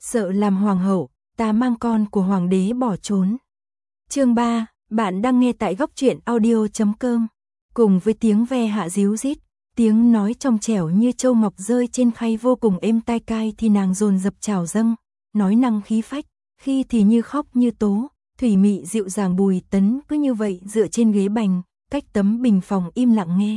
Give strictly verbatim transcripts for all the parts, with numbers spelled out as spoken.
sợ làm hoàng hậu, ta mang con của hoàng đế bỏ trốn. Chương ba, bạn đang nghe tại góc truyện audio chấm com. Cùng với tiếng ve hạ ríu rít, tiếng nói trong trẻo như châu ngọc rơi trên khay vô cùng êm tai cai thì nàng dồn dập trào dâng, nói năng khí phách, khi thì như khóc như tố, thủy mị dịu dàng. Bùi Tấn cứ như vậy dựa trên ghế bành, cách tấm bình phòng im lặng nghe.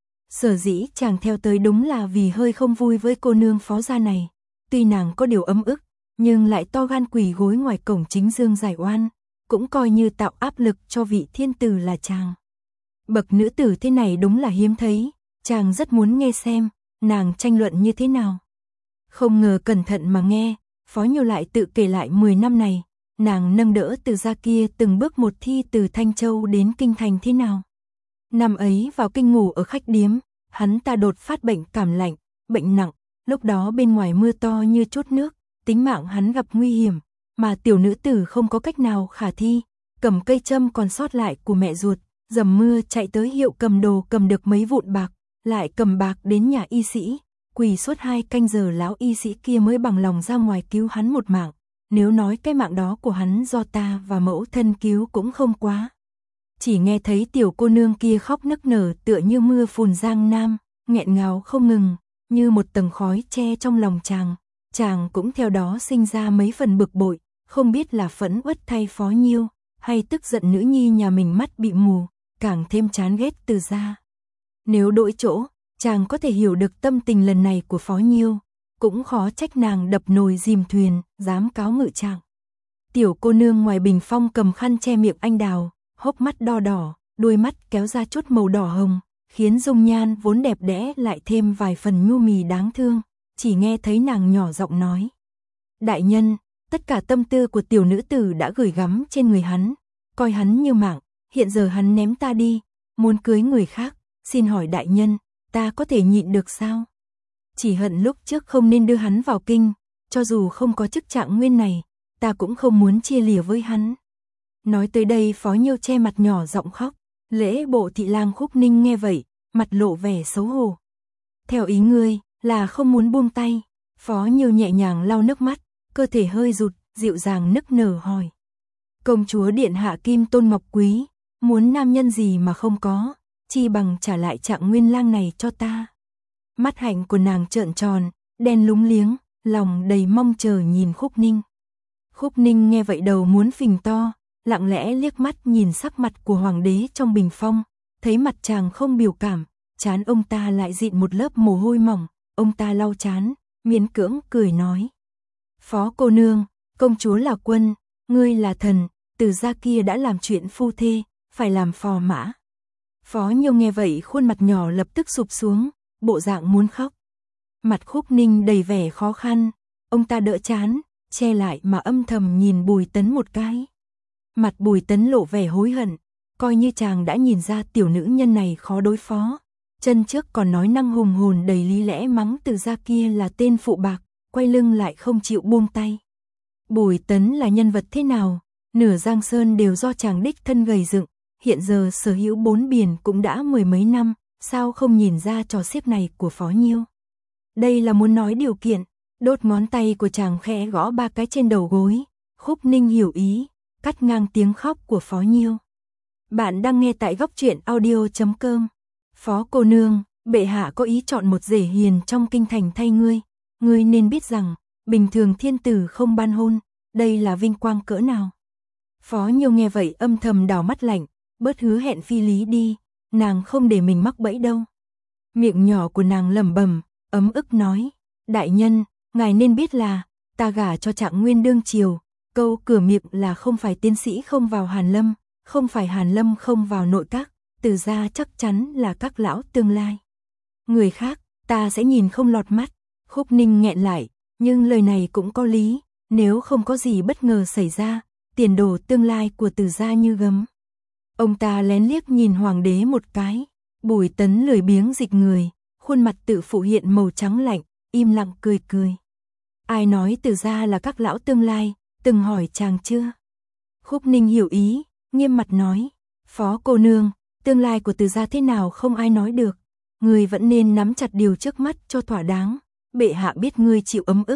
Sở dĩ chàng theo tới đúng là vì hơi không vui với cô nương phó gia này, tuy nàng có điều ấm ức, nhưng lại to gan quỳ gối ngoài cổng chính dương giải oan, cũng coi như tạo áp lực cho vị thiên tử là chàng. Bậc nữ tử thế này đúng là hiếm thấy, chàng rất muốn nghe xem nàng tranh luận như thế nào. Không ngờ cẩn thận mà nghe, Phó Nhiêu lại tự kể lại mười năm này, nàng nâng đỡ Từ gia kia từng bước một thi từ Thanh Châu đến Kinh Thành thế nào. Năm ấy vào kinh ngủ ở khách điếm, hắn ta đột phát bệnh cảm lạnh, bệnh nặng, lúc đó bên ngoài mưa to như trút nước, tính mạng hắn gặp nguy hiểm, mà tiểu nữ tử không có cách nào khả thi, cầm cây châm còn sót lại của mẹ ruột, dầm mưa chạy tới hiệu cầm đồ cầm được mấy vụn bạc, lại cầm bạc đến nhà y sĩ, quỳ suốt hai canh giờ lão y sĩ kia mới bằng lòng ra ngoài cứu hắn một mạng. Nếu nói cái mạng đó của hắn do ta và mẫu thân cứu cũng không quá. Chỉ nghe thấy tiểu cô nương kia khóc nức nở tựa như mưa phùn giang nam, nghẹn ngào không ngừng, như một tầng khói che trong lòng chàng. Chàng cũng theo đó sinh ra mấy phần bực bội, không biết là phẫn uất thay Phó Nhiêu, hay tức giận nữ nhi nhà mình mắt bị mù, càng thêm chán ghét Từ gia. Nếu đổi chỗ, chàng có thể hiểu được tâm tình lần này của Phó Nhiêu, cũng khó trách nàng đập nồi dìm thuyền, dám cáo ngự chàng. Tiểu cô nương ngoài bình phong cầm khăn che miệng anh đào, hốc mắt đo đỏ, đôi mắt kéo ra chút màu đỏ hồng, khiến dung nhan vốn đẹp đẽ lại thêm vài phần nhu mì đáng thương. Chỉ nghe thấy nàng nhỏ giọng nói: đại nhân, tất cả tâm tư của tiểu nữ tử đã gửi gắm trên người hắn, coi hắn như mạng, hiện giờ hắn ném ta đi, muốn cưới người khác, xin hỏi đại nhân, ta có thể nhịn được sao? Chỉ hận lúc trước không nên đưa hắn vào kinh, cho dù không có chức trạng nguyên này, ta cũng không muốn chia lìa với hắn. Nói tới đây Phó Nhiêu che mặt nhỏ giọng khóc, lễ bộ thị lang Khúc Ninh nghe vậy, mặt lộ vẻ xấu hổ. Theo ý ngươi, là không muốn buông tay. Phó Nhiêu nhẹ nhàng lau nước mắt, cơ thể hơi rụt, dịu dàng nức nở hỏi: công chúa điện hạ Kim Tôn Ngọc Quý, muốn nam nhân gì mà không có, chi bằng trả lại Trạng Nguyên lang này cho ta. Mắt hạnh của nàng trợn tròn, đen lúng liếng, lòng đầy mong chờ nhìn Khúc Ninh. Khúc Ninh nghe vậy đầu muốn phình to, lặng lẽ liếc mắt nhìn sắc mặt của hoàng đế trong bình phong, thấy mặt chàng không biểu cảm, trán ông ta lại dịn một lớp mồ hôi mỏng, ông ta lau trán, miễn cưỡng cười nói: Phó cô nương, công chúa là quân, ngươi là thần, Từ gia kia đã làm chuyện phu thê, phải làm phò mã. Phó Nhiêu nghe vậy khuôn mặt nhỏ lập tức sụp xuống, bộ dạng muốn khóc. Mặt Khúc Ninh đầy vẻ khó khăn, ông ta đỡ trán, che lại mà âm thầm nhìn Bùi Tấn một cái. Mặt Bùi Tấn lộ vẻ hối hận, coi như chàng đã nhìn ra tiểu nữ nhân này khó đối phó. Chân trước còn nói năng hùng hồn đầy lý lẽ mắng Từ gia kia là tên phụ bạc, quay lưng lại không chịu buông tay. Bùi Tấn là nhân vật thế nào, nửa Giang Sơn đều do chàng đích thân gầy dựng, hiện giờ sở hữu bốn biển cũng đã mười mấy năm, sao không nhìn ra trò xiếc này của Phó Nhiêu. Đây là muốn nói điều kiện. Đốt ngón tay của chàng khẽ gõ ba cái trên đầu gối. Khúc Ninh hiểu ý, cắt ngang tiếng khóc của Phó Nhiêu. Bạn đang nghe tại góc truyện audio chấm com. Phó cô nương, bệ hạ có ý chọn một rể hiền trong kinh thành thay ngươi. Ngươi nên biết rằng, bình thường thiên tử không ban hôn, đây là vinh quang cỡ nào. Phó Nhiêu nghe vậy âm thầm đảo mắt lạnh, bớt hứa hẹn phi lý đi, nàng không để mình mắc bẫy đâu. Miệng nhỏ của nàng lẩm bẩm, ấm ức nói: đại nhân, ngài nên biết là, ta gả cho Trạng Nguyên đương triều, câu cửa miệng là không phải tiến sĩ không vào Hàn Lâm, không phải Hàn Lâm không vào nội các, Từ gia chắc chắn là các lão tương lai. Người khác, ta sẽ nhìn không lọt mắt. Khúc Ninh nghẹn lại, nhưng lời này cũng có lý, nếu không có gì bất ngờ xảy ra, tiền đồ tương lai của Từ gia như gấm. Ông ta lén liếc nhìn hoàng đế một cái, Bùi Tấn lười biếng dịch người, khuôn mặt tự phụ hiện màu trắng lạnh, im lặng cười cười. Ai nói Từ gia là các lão tương lai, từng hỏi chàng chưa? Khúc Ninh hiểu ý, nghiêm mặt nói: Phó cô nương, tương lai của Từ gia thế nào không ai nói được, người vẫn nên nắm chặt điều trước mắt cho thỏa đáng. Bệ hạ biết ngươi chịu ấm ức,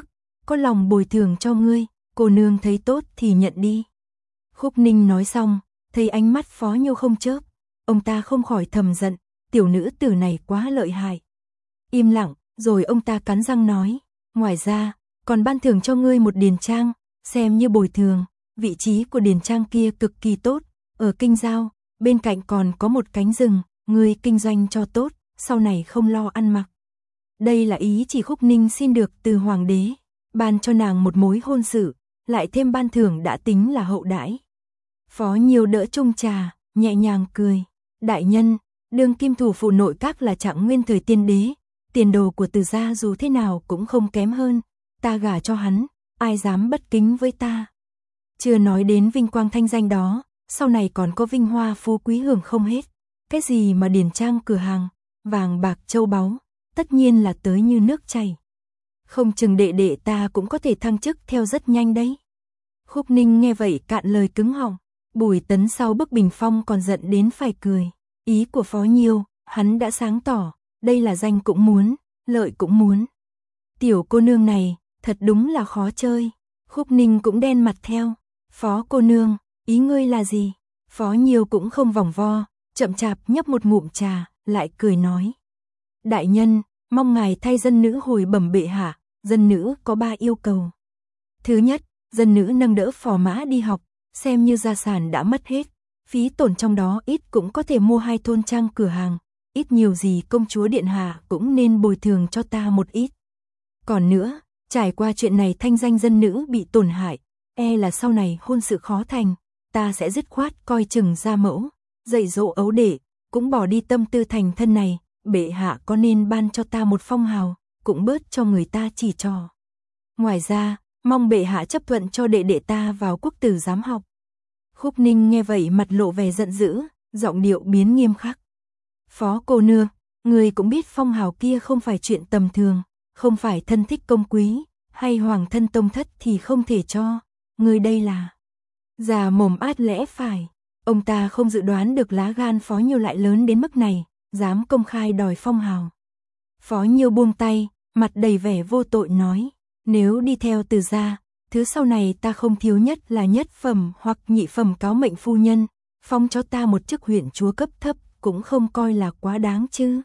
có lòng bồi thường cho ngươi, cô nương thấy tốt thì nhận đi. Khúc Ninh nói xong, thấy ánh mắt Phó Nhiêu không chớp, ông ta không khỏi thầm giận, tiểu nữ tử này quá lợi hại. Im lặng, rồi ông ta cắn răng nói, ngoài ra, còn ban thưởng cho ngươi một điền trang, xem như bồi thường, vị trí của điền trang kia cực kỳ tốt, ở kinh giao, bên cạnh còn có một cánh rừng, ngươi kinh doanh cho tốt, sau này không lo ăn mặc. Đây là ý chỉ Khúc Ninh xin được từ hoàng đế, ban cho nàng một mối hôn sự, lại thêm ban thưởng đã tính là hậu đãi. Phó Nhiêu đỡ chung trà, nhẹ nhàng cười, đại nhân, đương kim thủ phụ nội các là Trạng Nguyên thời tiên đế, tiền đồ của Từ gia dù thế nào cũng không kém hơn, ta gả cho hắn, ai dám bất kính với ta. Chưa nói đến vinh quang thanh danh đó, sau này còn có vinh hoa phú quý hưởng không hết, cái gì mà điền trang cửa hàng, vàng bạc châu báu, tất nhiên là tới như nước chảy. Không chừng đệ đệ ta cũng có thể thăng chức theo rất nhanh đấy. Khúc Ninh nghe vậy cạn lời cứng họng, Bùi Tấn sau bức bình phong còn giận đến phải cười. Ý của Phó Nhiêu, hắn đã sáng tỏ, đây là danh cũng muốn, lợi cũng muốn. Tiểu cô nương này, thật đúng là khó chơi. Khúc Ninh cũng đen mặt theo. Phó cô nương, ý ngươi là gì? Phó Nhiêu cũng không vòng vo, chậm chạp nhấp một ngụm trà, lại cười nói. Đại nhân, mong ngài thay dân nữ hồi bẩm bệ hạ, dân nữ có ba yêu cầu. Thứ nhất, dân nữ nâng đỡ phò mã đi học, xem như gia sản đã mất hết, phí tổn trong đó ít cũng có thể mua hai thôn trang cửa hàng, ít nhiều gì công chúa điện hạ cũng nên bồi thường cho ta một ít. Còn nữa, trải qua chuyện này thanh danh dân nữ bị tổn hại, e là sau này hôn sự khó thành, ta sẽ dứt khoát coi chừng gia mẫu, dạy dỗ ấu đệ, cũng bỏ đi tâm tư thành thân này, bệ hạ có nên ban cho ta một phong hào, cũng bớt cho người ta chỉ trò. Ngoài ra, mong bệ hạ chấp thuận cho đệ đệ ta vào quốc tử giám học. Khúc Ninh nghe vậy mặt lộ vẻ giận dữ, giọng điệu biến nghiêm khắc. Phó cô nương, người cũng biết phong hào kia không phải chuyện tầm thường, không phải thân thích công quý, hay hoàng thân tông thất thì không thể cho, người đây là già mồm át lẽ phải. Ông ta không dự đoán được lá gan Phó Nhiêu lại lớn đến mức này, dám công khai đòi phong hào. Phó Nhiêu buông tay, mặt đầy vẻ vô tội nói, nếu đi theo Từ gia, thứ sau này ta không thiếu nhất là nhất phẩm hoặc nhị phẩm cáo mệnh phu nhân, phong cho ta một chức huyện chúa cấp thấp cũng không coi là quá đáng chứ.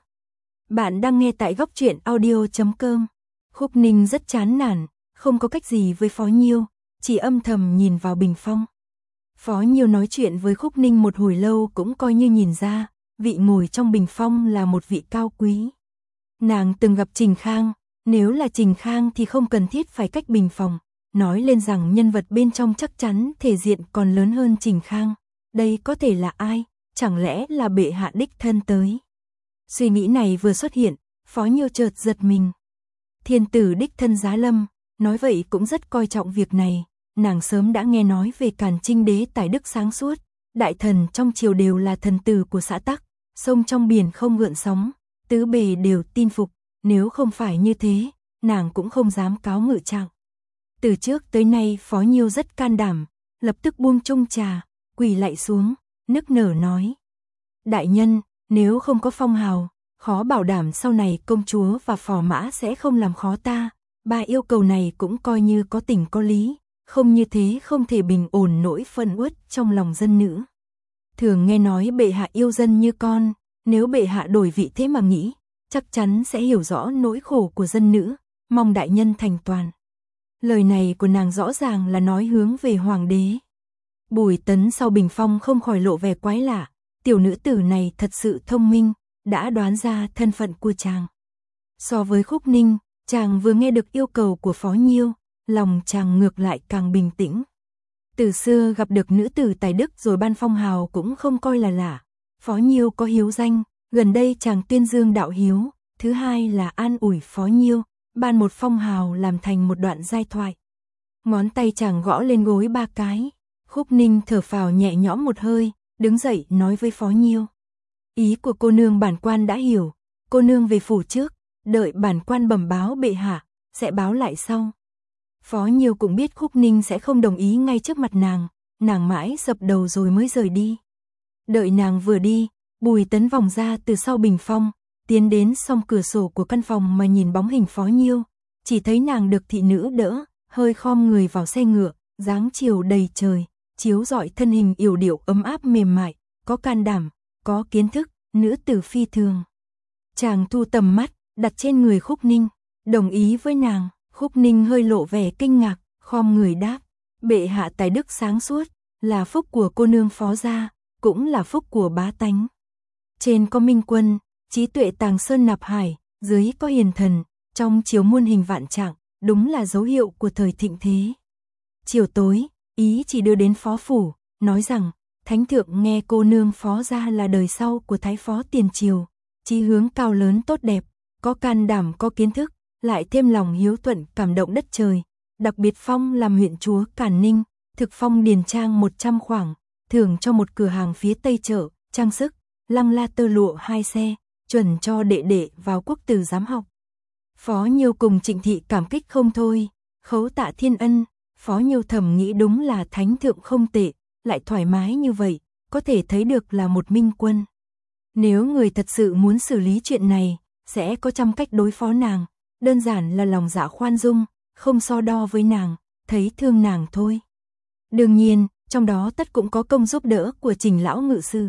Bạn đang nghe tại góc truyện audio chấm com. Khúc Ninh rất chán nản, không có cách gì với Phó Nhiêu, chỉ âm thầm nhìn vào bình phong. Phó Nhiêu nói chuyện với Khúc Ninh một hồi lâu cũng coi như nhìn ra, vị ngồi trong bình phong là một vị cao quý. Nàng từng gặp Trình Khang, nếu là Trình Khang thì không cần thiết phải cách bình phòng, nói lên rằng nhân vật bên trong chắc chắn thể diện còn lớn hơn Trình Khang. Đây có thể là ai? Chẳng lẽ là bệ hạ đích thân tới? Suy nghĩ này vừa xuất hiện, Phó Nhiêu chợt giật mình. Thiên tử đích thân giá lâm, nói vậy cũng rất coi trọng việc này. Nàng sớm đã nghe nói về Càn Trinh đế tài đức sáng suốt, đại thần trong triều đều là thần tử của xã tắc, sông trong biển không gợn sóng, tứ bề đều tin phục, nếu không phải như thế, nàng cũng không dám cáo ngự trạng. Từ trước tới nay Phó Nhiêu rất can đảm, lập tức buông chung trà, quỳ lạy xuống, nức nở nói. Đại nhân, nếu không có phong hào, khó bảo đảm sau này công chúa và phò mã sẽ không làm khó ta, ba yêu cầu này cũng coi như có tình có lý, không như thế không thể bình ổn nỗi phân uất trong lòng dân nữ. Thường nghe nói bệ hạ yêu dân như con, nếu bệ hạ đổi vị thế mà nghĩ, chắc chắn sẽ hiểu rõ nỗi khổ của dân nữ, mong đại nhân thành toàn. Lời này của nàng rõ ràng là nói hướng về hoàng đế. Bùi Tấn sau bình phong không khỏi lộ vẻ quái lạ, tiểu nữ tử này thật sự thông minh, đã đoán ra thân phận của chàng. So với Khúc Ninh, chàng vừa nghe được yêu cầu của Phó Nhiêu, lòng chàng ngược lại càng bình tĩnh. Từ xưa gặp được nữ tử tài đức rồi ban phong hào cũng không coi là lạ. Phó Nhiêu có hiếu danh, gần đây chàng tuyên dương đạo hiếu, thứ hai là an ủi Phó Nhiêu, ban một phong hào làm thành một đoạn giai thoại. Ngón tay chàng gõ lên gối ba cái, Khúc Ninh thở phào nhẹ nhõm một hơi, đứng dậy nói với Phó Nhiêu. Ý của cô nương bản quan đã hiểu, cô nương về phủ trước, đợi bản quan bẩm báo bệ hạ, sẽ báo lại sau. Phó Nhiêu cũng biết Khúc Ninh sẽ không đồng ý ngay trước mặt nàng, nàng mãi dập đầu rồi mới rời đi. Đợi nàng vừa đi, Bùi Tấn vòng ra từ sau bình phong, tiến đến song cửa sổ của căn phòng mà nhìn bóng hình Phó Nhiêu, chỉ thấy nàng được thị nữ đỡ, hơi khom người vào xe ngựa, dáng chiều đầy trời, chiếu rọi thân hình yểu điệu ấm áp mềm mại, có can đảm, có kiến thức, nữ tử phi thường. Chàng thu tầm mắt, đặt trên người Khúc Ninh, đồng ý với nàng. Khúc Ninh hơi lộ vẻ kinh ngạc, khom người đáp, bệ hạ tài đức sáng suốt, là phúc của cô nương Phó gia, cũng là phúc của bá tánh. Trên có minh quân, trí tuệ tàng sơn nạp hải, dưới có hiền thần, trong chiếu muôn hình vạn trạng, đúng là dấu hiệu của thời thịnh thế. Chiều tối, ý chỉ đưa đến phó phủ, nói rằng, thánh thượng nghe cô nương Phó gia là đời sau của thái phó tiền triều, chí hướng cao lớn tốt đẹp, có can đảm có kiến thức, lại thêm lòng hiếu thuận cảm động đất trời, đặc biệt phong làm huyện chúa Càn Ninh, thực phong điền trang một trăm khoảng, thưởng cho một cửa hàng phía tây chợ, trang sức, lăng la tơ lụa hai xe, chuẩn cho đệ đệ vào quốc tử giám học. Phó Nhiêu cùng Trịnh Thị cảm kích không thôi, khấu tạ thiên ân. Phó Nhiêu thầm nghĩ đúng là thánh thượng không tệ, lại thoải mái như vậy, có thể thấy được là một minh quân. Nếu người thật sự muốn xử lý chuyện này, sẽ có trăm cách đối phó nàng, đơn giản là lòng dạ khoan dung, không so đo với nàng, thấy thương nàng thôi. Đương nhiên, trong đó tất cũng có công giúp đỡ của Trình lão ngự sư.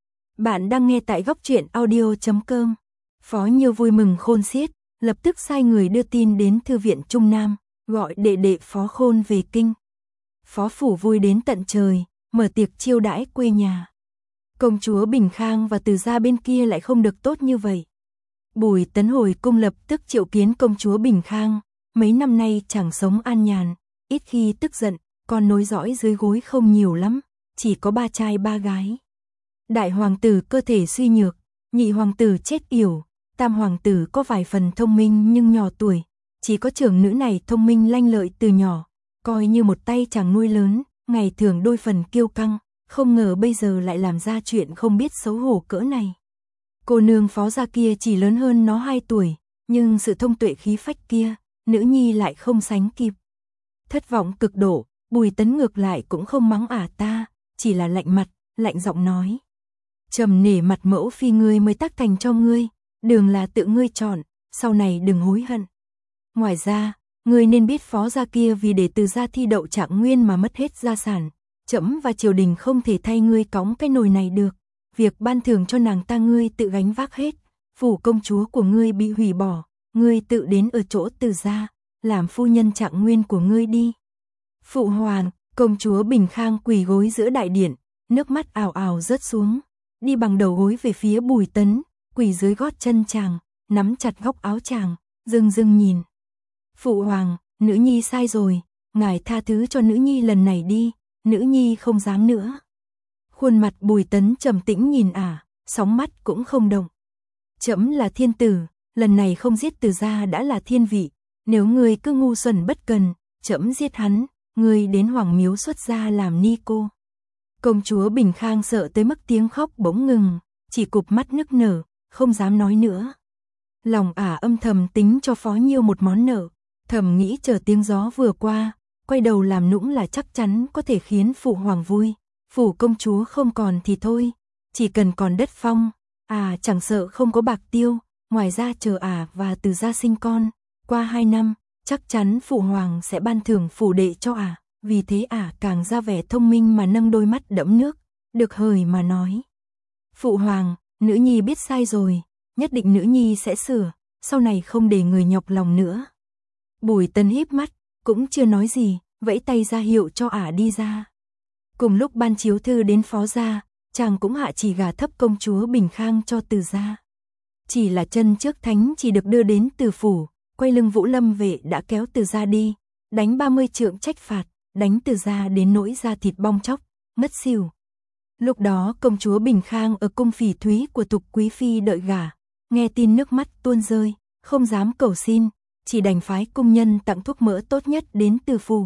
Bạn đang nghe tại góc truyện audio chấm com. Phó Nhiêu vui mừng khôn xiết, lập tức sai người đưa tin đến thư viện Trung Nam, gọi đệ đệ Phó Khôn về kinh. Phó phủ vui đến tận trời, mở tiệc chiêu đãi quê nhà. Công chúa Bình Khang và Từ gia bên kia lại không được tốt như vậy. Bùi Tấn hồi cung lập tức triệu kiến công chúa Bình Khang, mấy năm nay chẳng sống an nhàn, ít khi tức giận, con nối dõi dưới gối không nhiều lắm, chỉ có ba trai ba gái. Đại hoàng tử cơ thể suy nhược, nhị hoàng tử chết yểu, tam hoàng tử có vài phần thông minh nhưng nhỏ tuổi, chỉ có trưởng nữ này thông minh lanh lợi từ nhỏ, coi như một tay chàng nuôi lớn, ngày thường đôi phần kiêu căng, không ngờ bây giờ lại làm ra chuyện không biết xấu hổ cỡ này. Cô nương Phó gia kia chỉ lớn hơn nó hai tuổi, nhưng sự thông tuệ khí phách kia, nữ nhi lại không sánh kịp. Thất vọng cực độ, Bùi Tấn ngược lại cũng không mắng ả ta, chỉ là lạnh mặt, lạnh giọng nói. Trầm nể mặt mẫu phi ngươi mới tác thành cho ngươi, đường là tự ngươi chọn, sau này đừng hối hận. Ngoài ra, ngươi nên biết Phó gia kia vì để Từ gia thi đậu Trạng Nguyên mà mất hết gia sản, trẫm và triều đình không thể thay ngươi cõng cái nồi này được. Việc ban thưởng cho nàng ta ngươi tự gánh vác hết, phủ công chúa của ngươi bị hủy bỏ, ngươi tự đến ở chỗ Từ gia, làm phu nhân Trạng Nguyên của ngươi đi. Phụ hoàng, công chúa Bình Khang quỳ gối giữa đại điện, nước mắt ào ào rớt xuống, đi bằng đầu gối về phía Bùi Tấn, quỳ dưới gót chân chàng, nắm chặt góc áo chàng, rưng rưng nhìn. Phụ hoàng, nữ nhi sai rồi, ngài tha thứ cho nữ nhi lần này đi, nữ nhi không dám nữa. Khuôn mặt Bùi Tấn trầm tĩnh nhìn ả, à, sóng mắt cũng không động. Trẫm là thiên tử, lần này không giết Từ gia đã là thiên vị, nếu ngươi cứ ngu xuẩn bất cần, trẫm giết hắn, ngươi đến hoàng miếu xuất gia làm ni cô. Công chúa Bình Khang sợ tới mức tiếng khóc bỗng ngừng, chỉ cụp mắt nức nở, không dám nói nữa. Lòng ả âm thầm tính cho Phó Nhiêu một món nợ, thầm nghĩ chờ tiếng gió vừa qua, quay đầu làm nũng là chắc chắn có thể khiến phụ hoàng vui. Phủ công chúa không còn thì thôi, chỉ cần còn đất phong, à chẳng sợ không có bạc tiêu, ngoài ra chờ ả và Từ gia sinh con, qua hai năm, chắc chắn phụ hoàng sẽ ban thưởng phủ đệ cho ả, vì thế ả càng ra vẻ thông minh mà nâng đôi mắt đẫm nước, được hời mà nói. Phụ hoàng, nữ nhi biết sai rồi, nhất định nữ nhi sẽ sửa, sau này không để người nhọc lòng nữa. Bùi Tấn híp mắt, cũng chưa nói gì, vẫy tay ra hiệu cho ả đi ra. Cùng lúc ban chiếu thư đến Phó gia, chàng cũng hạ chỉ gả thấp công chúa Bình Khang cho Từ gia. Chỉ là chân trước thánh chỉ được đưa đến Từ phủ, quay lưng Vũ Lâm vệ đã kéo Từ gia đi, đánh ba mươi trượng trách phạt, đánh Từ gia đến nỗi da thịt bong chóc, ngất xỉu. Lúc đó công chúa Bình Khang ở cung phỉ thúy của Tục quý phi đợi gả, nghe tin nước mắt tuôn rơi, không dám cầu xin, chỉ đành phái cung nhân tặng thuốc mỡ tốt nhất đến Từ phủ.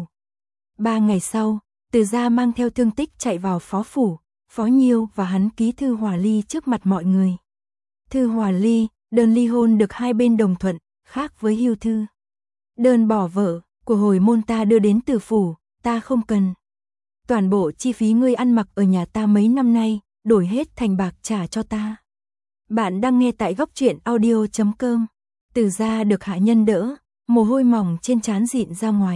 Ba ngày sau, Từ gia mang theo thương tích chạy vào phó phủ, Phó Nhiêu và hắn ký thư hòa ly trước mặt mọi người. Thư hòa ly, đơn ly hôn được hai bên đồng thuận, khác với hưu thư. Đơn bỏ vợ, của hồi môn ta đưa đến Từ phủ, ta không cần. Toàn bộ chi phí ngươi ăn mặc ở nhà ta mấy năm nay, đổi hết thành bạc trả cho ta. Bạn đang nghe tại góc truyện audio chấm com. Từ gia được hạ nhân đỡ, mồ hôi mỏng trên trán dịn ra ngoài,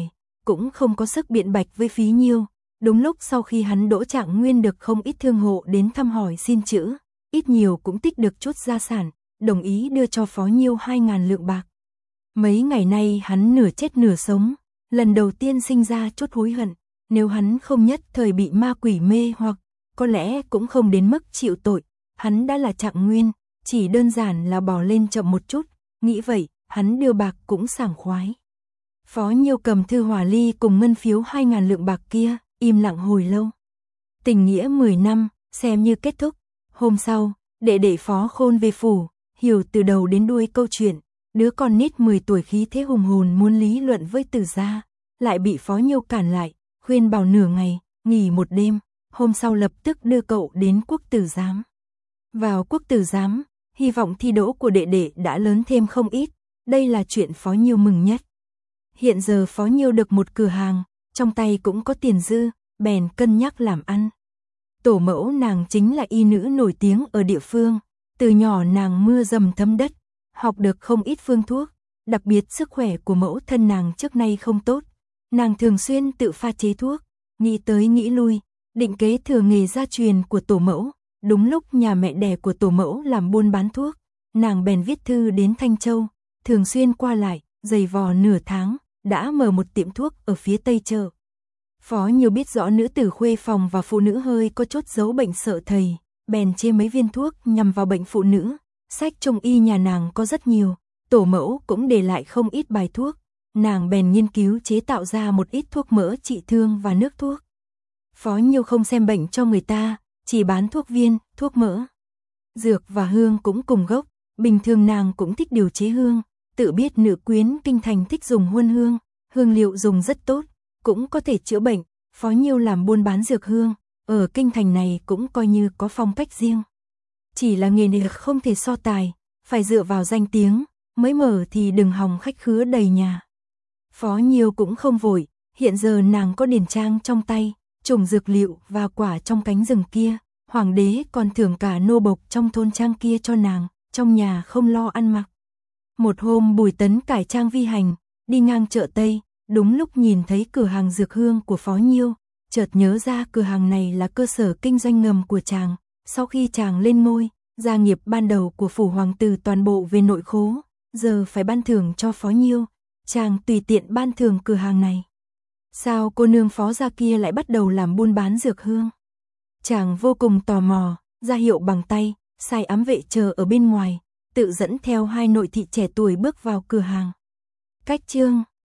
cũng không có sức biện bạch với Phí Nhiêu. Đúng lúc sau khi hắn đỗ trạng nguyên được không ít thương hộ đến thăm hỏi xin chữ, ít nhiều cũng tích được chút gia sản, đồng ý đưa cho Phó Nhiêu hai ngàn lượng bạc. Mấy ngày nay hắn nửa chết nửa sống, lần đầu tiên sinh ra chút hối hận, nếu hắn không nhất thời bị ma quỷ mê hoặc, có lẽ cũng không đến mức chịu tội, hắn đã là trạng nguyên, chỉ đơn giản là bỏ lên chậm một chút, nghĩ vậy, hắn đưa bạc cũng sảng khoái. Phó Nhiêu cầm thư hòa ly cùng ngân phiếu hai ngàn lượng bạc kia, im lặng hồi lâu. Tình nghĩa mười năm, xem như kết thúc. Hôm sau, đệ đệ Phó Khôn về phủ, hiểu từ đầu đến đuôi câu chuyện, đứa con nít mười tuổi khí thế hùng hồn muốn lý luận với Từ gia, lại bị Phó Nhiêu cản lại, khuyên bảo nửa ngày, nghỉ một đêm, hôm sau lập tức đưa cậu đến quốc tử giám. Vào quốc tử giám, hy vọng thi đỗ của đệ đệ đã lớn thêm không ít, đây là chuyện Phó Nhiêu mừng nhất. Hiện giờ Phó Nhiêu được một cửa hàng, trong tay cũng có tiền dư, bèn cân nhắc làm ăn. Tổ mẫu nàng chính là y nữ nổi tiếng ở địa phương, từ nhỏ nàng mưa dầm thấm đất, học được không ít phương thuốc, đặc biệt sức khỏe của mẫu thân nàng trước nay không tốt. Nàng thường xuyên tự pha chế thuốc, nghĩ tới nghĩ lui, định kế thừa nghề gia truyền của tổ mẫu. Đúng lúc nhà mẹ đẻ của tổ mẫu làm buôn bán thuốc, nàng bèn viết thư đến Thanh Châu, thường xuyên qua lại, giày vò nửa tháng, đã mở một tiệm thuốc ở phía Tây chợ. Phó Nhiêu biết rõ nữ tử khuê phòng và phụ nữ hơi có chút giấu bệnh sợ thầy, bèn chê mấy viên thuốc nhằm vào bệnh phụ nữ. Sách trung y nhà nàng có rất nhiều, tổ mẫu cũng để lại không ít bài thuốc, nàng bèn nghiên cứu chế tạo ra một ít thuốc mỡ trị thương và nước thuốc. Phó Nhiêu không xem bệnh cho người ta, chỉ bán thuốc viên, thuốc mỡ. Dược và hương cũng cùng gốc, bình thường nàng cũng thích điều chế hương, tự biết nữ quyến kinh thành thích dùng huân hương, hương liệu dùng rất tốt, cũng có thể chữa bệnh. Phó Nhiêu làm buôn bán dược hương, ở kinh thành này cũng coi như có phong cách riêng. Chỉ là nghề này không thể so tài, phải dựa vào danh tiếng, mới mở thì đừng hòng khách khứa đầy nhà. Phó Nhiêu cũng không vội, hiện giờ nàng có điển trang trong tay, trồng dược liệu và quả trong cánh rừng kia, hoàng đế còn thưởng cả nô bộc trong thôn trang kia cho nàng, trong nhà không lo ăn mặc. Một hôm Bùi Tấn cải trang vi hành, đi ngang chợ Tây, đúng lúc nhìn thấy cửa hàng dược hương của Phó Nhiêu, chợt nhớ ra cửa hàng này là cơ sở kinh doanh ngầm của chàng. Sau khi chàng lên ngôi, gia nghiệp ban đầu của phủ hoàng tử toàn bộ về nội khố, giờ phải ban thưởng cho Phó Nhiêu, chàng tùy tiện ban thưởng cửa hàng này. Sao cô nương Phó gia kia lại bắt đầu làm buôn bán dược hương? Chàng vô cùng tò mò, ra hiệu bằng tay, sai ám vệ chờ ở bên ngoài, tự dẫn theo hai nội thị trẻ tuổi bước vào cửa hàng. Cách chương